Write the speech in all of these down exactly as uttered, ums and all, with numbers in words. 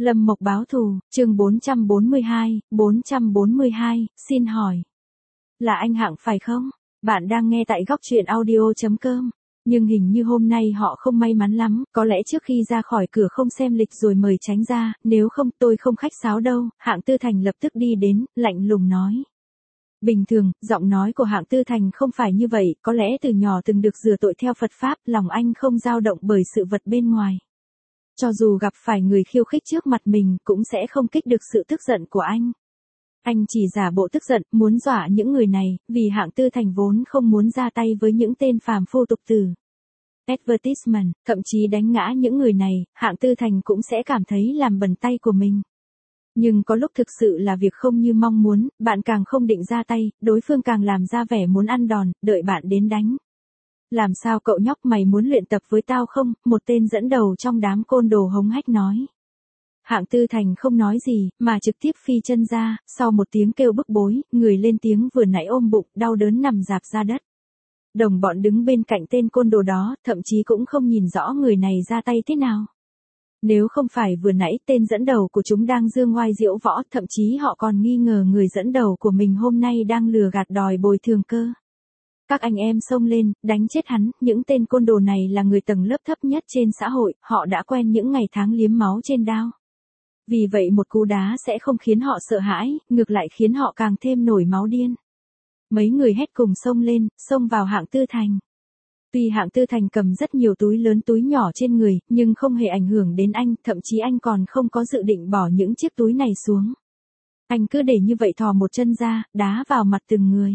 Lâm Mộc báo thù, chương bốn trăm bốn mươi hai, bốn trăm bốn mươi hai, xin hỏi. Là anh Hạng phải không? Bạn đang nghe tại góc truyện audio.com. Nhưng hình như hôm nay họ không may mắn lắm, có lẽ trước khi ra khỏi cửa không xem lịch rồi mời tránh ra, nếu không tôi không khách sáo đâu. Hạng Tư Thành lập tức đi đến, lạnh lùng nói. Bình thường, giọng nói của Hạng Tư Thành không phải như vậy, có lẽ từ nhỏ từng được rửa tội theo Phật Pháp, lòng anh không dao động bởi sự vật bên ngoài. Cho dù gặp phải người khiêu khích trước mặt mình cũng sẽ không kích được sự tức giận của anh. Anh chỉ giả bộ tức giận, muốn dọa những người này, vì Hạng Tư Thành vốn không muốn ra tay với những tên phàm phu tục tử. Advertisement, thậm chí đánh ngã những người này, Hạng Tư Thành cũng sẽ cảm thấy làm bẩn tay của mình. Nhưng có lúc thực sự là việc không như mong muốn, bạn càng không định ra tay, đối phương càng làm ra vẻ muốn ăn đòn, đợi bạn đến đánh. Làm sao cậu nhóc mày muốn luyện tập với tao không? Một tên dẫn đầu trong đám côn đồ hống hách nói. Hạng Tư Thành không nói gì, mà trực tiếp phi chân ra, sau một tiếng kêu bức bối, người lên tiếng vừa nãy ôm bụng, đau đớn nằm rạp ra đất. Đồng bọn đứng bên cạnh tên côn đồ đó, thậm chí cũng không nhìn rõ người này ra tay thế nào. Nếu không phải vừa nãy tên dẫn đầu của chúng đang dương oai diễu võ, thậm chí họ còn nghi ngờ người dẫn đầu của mình hôm nay đang lừa gạt đòi bồi thường cơ. Các anh em xông lên, đánh chết hắn, những tên côn đồ này là người tầng lớp thấp nhất trên xã hội, họ đã quen những ngày tháng liếm máu trên đao. Vì vậy một cú đá sẽ không khiến họ sợ hãi, ngược lại khiến họ càng thêm nổi máu điên. Mấy người hét cùng xông lên, xông vào Hạng Tư Thành. Tuy Hạng Tư Thành cầm rất nhiều túi lớn túi nhỏ trên người, nhưng không hề ảnh hưởng đến anh, thậm chí anh còn không có dự định bỏ những chiếc túi này xuống. Anh cứ để như vậy thò một chân ra, đá vào mặt từng người.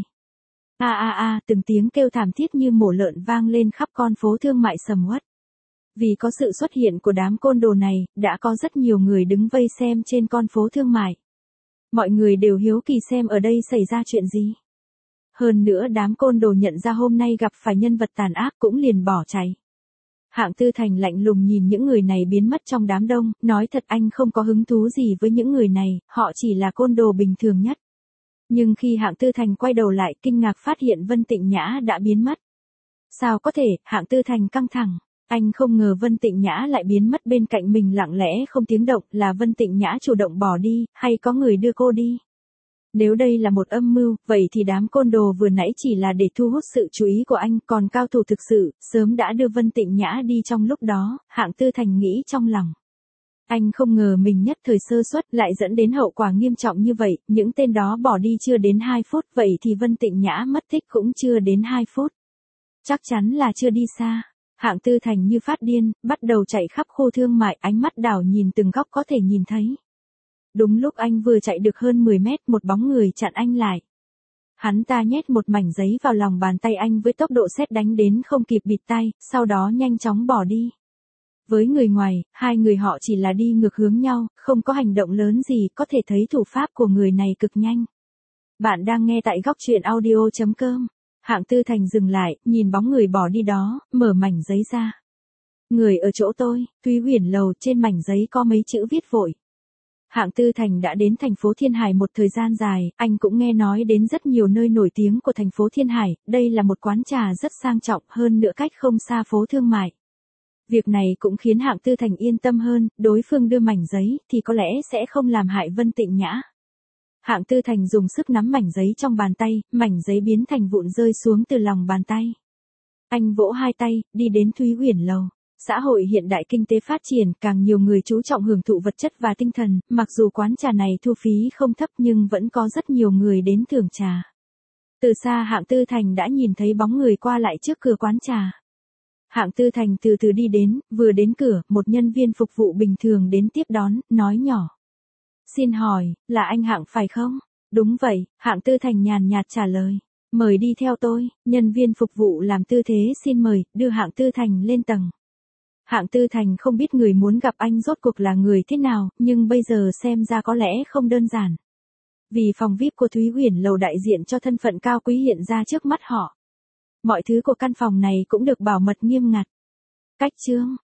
A a a, từng tiếng kêu thảm thiết như mổ lợn vang lên khắp con phố thương mại sầm uất. Vì có sự xuất hiện của đám côn đồ này, đã có rất nhiều người đứng vây xem trên con phố thương mại. Mọi người đều hiếu kỳ xem ở đây xảy ra chuyện gì. Hơn nữa đám côn đồ nhận ra hôm nay gặp phải nhân vật tàn ác cũng liền bỏ chạy. Hạng Tư Thành lạnh lùng nhìn những người này biến mất trong đám đông, nói thật anh không có hứng thú gì với những người này, họ chỉ là côn đồ bình thường nhất. Nhưng khi Hạng Tư Thành quay đầu lại kinh ngạc phát hiện Vân Tịnh Nhã đã biến mất. Sao có thể? Hạng Tư Thành căng thẳng. Anh không ngờ Vân Tịnh Nhã lại biến mất bên cạnh mình lặng lẽ không tiếng động, là Vân Tịnh Nhã chủ động bỏ đi, hay có người đưa cô đi? Nếu đây là một âm mưu, vậy thì đám côn đồ vừa nãy chỉ là để thu hút sự chú ý của anh, còn cao thủ thực sự, sớm đã đưa Vân Tịnh Nhã đi trong lúc đó, Hạng Tư Thành nghĩ trong lòng. Anh không ngờ mình nhất thời sơ suất lại dẫn đến hậu quả nghiêm trọng như vậy, những tên đó bỏ đi chưa đến hai phút, vậy thì Vân Tịnh Nhã mất tích cũng chưa đến hai phút. Chắc chắn là chưa đi xa. Hạng Tư Thành như phát điên, bắt đầu chạy khắp khu thương mại, ánh mắt đảo nhìn từng góc có thể nhìn thấy. Đúng lúc anh vừa chạy được hơn mười mét, một bóng người chặn anh lại. Hắn ta nhét một mảnh giấy vào lòng bàn tay anh với tốc độ sét đánh đến không kịp bịt tai, sau đó nhanh chóng bỏ đi. Với người ngoài, hai người họ chỉ là đi ngược hướng nhau, không có hành động lớn gì, có thể thấy thủ pháp của người này cực nhanh. Bạn đang nghe tại góc truyện audio.com. Hạng Tư Thành dừng lại, nhìn bóng người bỏ đi đó, mở mảnh giấy ra. Người ở chỗ tôi, Thúy Huyền Lầu, trên mảnh giấy có mấy chữ viết vội. Hạng Tư Thành đã đến thành phố Thiên Hải một thời gian dài, anh cũng nghe nói đến rất nhiều nơi nổi tiếng của thành phố Thiên Hải, đây là một quán trà rất sang trọng, hơn nữa cách không xa phố thương mại. Việc này cũng khiến Hạng Tư Thành yên tâm hơn, đối phương đưa mảnh giấy thì có lẽ sẽ không làm hại Vân Tịnh Nhã. Hạng Tư Thành dùng sức nắm mảnh giấy trong bàn tay, mảnh giấy biến thành vụn rơi xuống từ lòng bàn tay. Anh vỗ hai tay, đi đến Thúy Huyền Lầu. Xã hội hiện đại kinh tế phát triển, càng nhiều người chú trọng hưởng thụ vật chất và tinh thần, mặc dù quán trà này thu phí không thấp nhưng vẫn có rất nhiều người đến thưởng trà. Từ xa Hạng Tư Thành đã nhìn thấy bóng người qua lại trước cửa quán trà. Hạng Tư Thành từ từ đi đến, vừa đến cửa, một nhân viên phục vụ bình thường đến tiếp đón, nói nhỏ. Xin hỏi, là anh Hạng phải không? Đúng vậy, Hạng Tư Thành nhàn nhạt trả lời. Mời đi theo tôi, nhân viên phục vụ làm tư thế xin mời, đưa Hạng Tư Thành lên tầng. Hạng Tư Thành không biết người muốn gặp anh rốt cuộc là người thế nào, nhưng bây giờ xem ra có lẽ không đơn giản. Vì phòng vi ai pi của Thúy Huyền Lầu đại diện cho thân phận cao quý hiện ra trước mắt họ. Mọi thứ của căn phòng này cũng được bảo mật nghiêm ngặt. Cách chương,